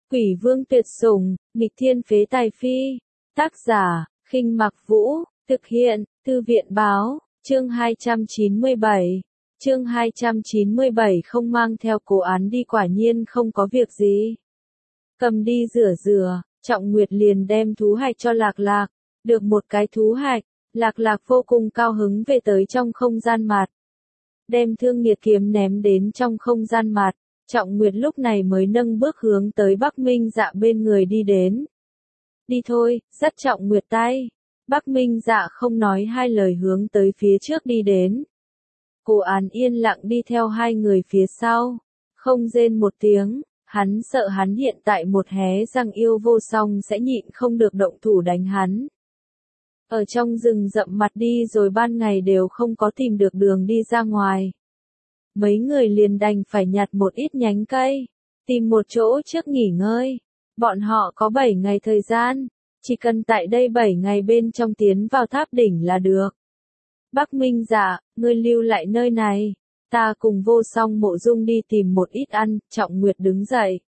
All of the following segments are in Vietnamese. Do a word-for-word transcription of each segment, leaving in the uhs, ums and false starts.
Quỷ vương tuyệt sủng, nghịch thiên phế tài phi. Tác giả, Khinh Mặc Vũ, thực hiện, Thư viện báo, chương hai trăm chín mươi bảy. Chương hai trăm chín mươi bảy không mang theo cố án đi quả nhiên không có việc gì. Cầm đi rửa rửa, Trọng Nguyệt liền đem thú hạch cho Lạc Lạc, được một cái thú hạch, Lạc Lạc vô cùng cao hứng về tới trong không gian mặt. Đem Thương Nghiệt kiếm ném đến trong không gian mặt, Trọng Nguyệt lúc này mới nâng bước hướng tới Bắc Minh Dạ bên người đi đến. Đi thôi, dắt Trọng Nguyệt tay. Bắc Minh Dạ không nói hai lời hướng tới phía trước đi đến. Cố Án yên lặng đi theo hai người phía sau, không rên một tiếng, hắn sợ hắn hiện tại một hé răng yêu vô song sẽ nhịn không được động thủ đánh hắn. Ở trong rừng rậm mặt đi rồi ban ngày đều không có tìm được đường đi ra ngoài. Mấy người liền đành phải nhặt một ít nhánh cây, tìm một chỗ trước nghỉ ngơi. Bọn họ có bảy ngày thời gian, chỉ cần tại đây bảy ngày bên trong tiến vào tháp đỉnh là được. Bắc Minh Dạ, ngươi lưu lại nơi này, ta cùng Vô Song Mộ Dung đi tìm một ít ăn. Trọng Nguyệt đứng dậy,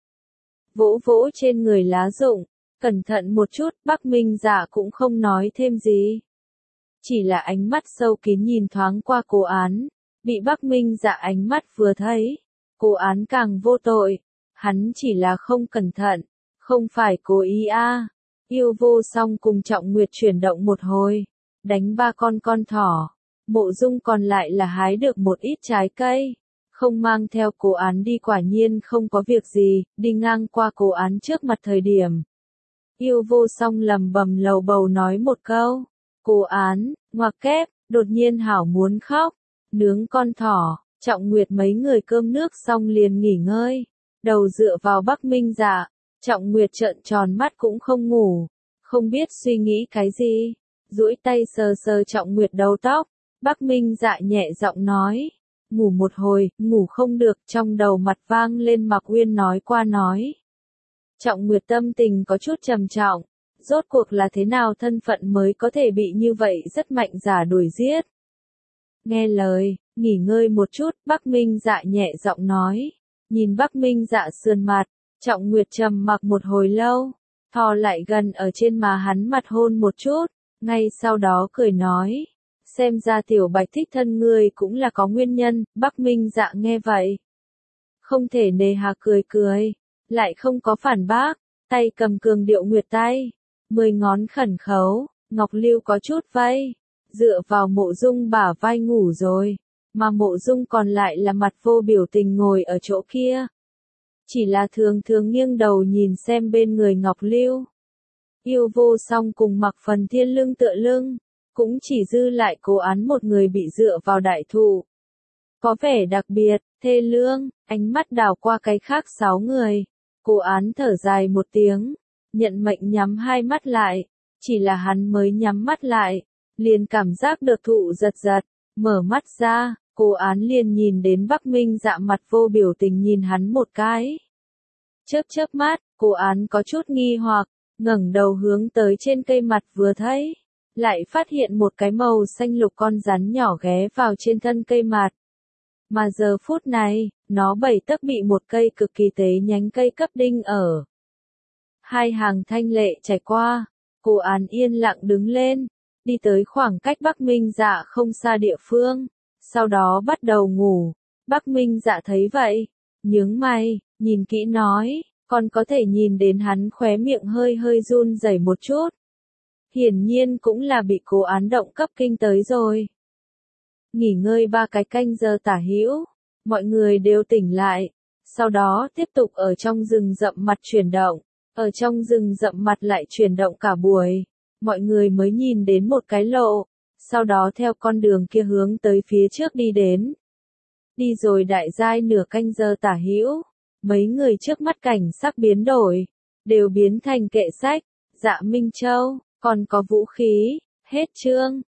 vỗ vỗ trên người lá rụng, cẩn thận một chút. Bắc Minh Dạ cũng không nói thêm gì, chỉ là ánh mắt sâu kín nhìn thoáng qua Cố Án. Bị Bắc Minh Dạ ánh mắt vừa thấy, Cố Án càng vô tội, hắn chỉ là không cẩn thận, không phải cố ý a. À. Yêu Vô Song cùng Trọng Nguyệt chuyển động một hồi, đánh ba con con thỏ. Mộ Dung còn lại là hái được một ít trái cây, không mang theo Cố Án đi quả nhiên không có việc gì. Đi ngang qua Cố Án trước mặt thời điểm, Yêu Vô Song lầm bầm lầu bầu nói một câu. Cố Án, ngoặc kép, đột nhiên hảo muốn khóc. Nướng con thỏ, Trọng Nguyệt mấy người cơm nước xong liền nghỉ ngơi, đầu dựa vào Bắc Minh Dạ. Trọng Nguyệt trợn tròn mắt cũng không ngủ, không biết suy nghĩ cái gì, duỗi tay sờ sờ Trọng Nguyệt đầu tóc. Bắc Minh Dạ nhẹ giọng nói, ngủ một hồi, ngủ không được. Trong đầu mặt vang lên Mạc Uyên nói qua nói. Trọng Nguyệt tâm tình có chút trầm trọng, rốt cuộc là thế nào thân phận mới có thể bị như vậy rất mạnh giả đuổi giết. Nghe lời, nghỉ ngơi một chút. Bắc Minh Dạ nhẹ giọng nói. Nhìn Bắc Minh Dạ sườn mặt, Trọng Nguyệt trầm mặc một hồi lâu, thò lại gần ở trên má hắn mặt hôn một chút, ngay sau đó cười nói, xem ra Tiểu Bạch thích thân ngươi cũng là có nguyên nhân. Bắc Minh Dạ nghe vậy, không thể nề hà cười cười, lại không có phản bác, tay cầm Cường Điệu Nguyệt tay, mười ngón khẩn khấu. Ngọc Lưu có chút vây, dựa vào Mộ Dung bả vai ngủ rồi, mà Mộ Dung còn lại là mặt vô biểu tình ngồi ở chỗ kia. Chỉ là thường thường nghiêng đầu nhìn xem bên người Ngọc Lưu. Yêu Vô Song cùng Mặc Phần Thiên lưng tựa lưng, cũng chỉ dư lại Cố Án một người bị dựa vào đại thụ. Có vẻ đặc biệt, thê lương, ánh mắt đảo qua cái khác sáu người. Cố Án thở dài một tiếng, nhận mệnh nhắm hai mắt lại, chỉ là hắn mới nhắm mắt lại, liền cảm giác được thụ giật giật, mở mắt ra. Cố Án liền nhìn đến Bắc Minh Dạ mặt vô biểu tình nhìn hắn một cái. Chớp chớp mắt, Cố Án có chút nghi hoặc, ngẩng đầu hướng tới trên cây mặt vừa thấy, lại phát hiện một cái màu xanh lục con rắn nhỏ ghé vào trên thân cây mặt. Mà giờ phút này, nó bảy tấc bị một cây cực kỳ tế nhánh cây cấp đinh ở. Hai hàng thanh lệ chảy qua, Cố Án yên lặng đứng lên, đi tới khoảng cách Bắc Minh Dạ không xa địa phương. Sau đó bắt đầu ngủ. Bắc Minh Dạ thấy vậy, nhướng mày, nhìn kỹ nói, còn có thể nhìn đến hắn khóe miệng hơi hơi run rẩy một chút. Hiển nhiên cũng là bị Cố Án động cấp kinh tới rồi. Nghỉ ngơi ba cái canh giờ tả hữu, mọi người đều tỉnh lại, sau đó tiếp tục ở trong rừng rậm mặt chuyển động, ở trong rừng rậm mặt lại chuyển động cả buổi, mọi người mới nhìn đến một cái lộ. Sau đó theo con đường kia hướng tới phía trước đi đến. Đi rồi đại giai nửa canh giờ tả hữu, mấy người trước mắt cảnh sắc biến đổi, đều biến thành kệ sách, Dạ Minh Châu, còn có vũ khí. Hết chương.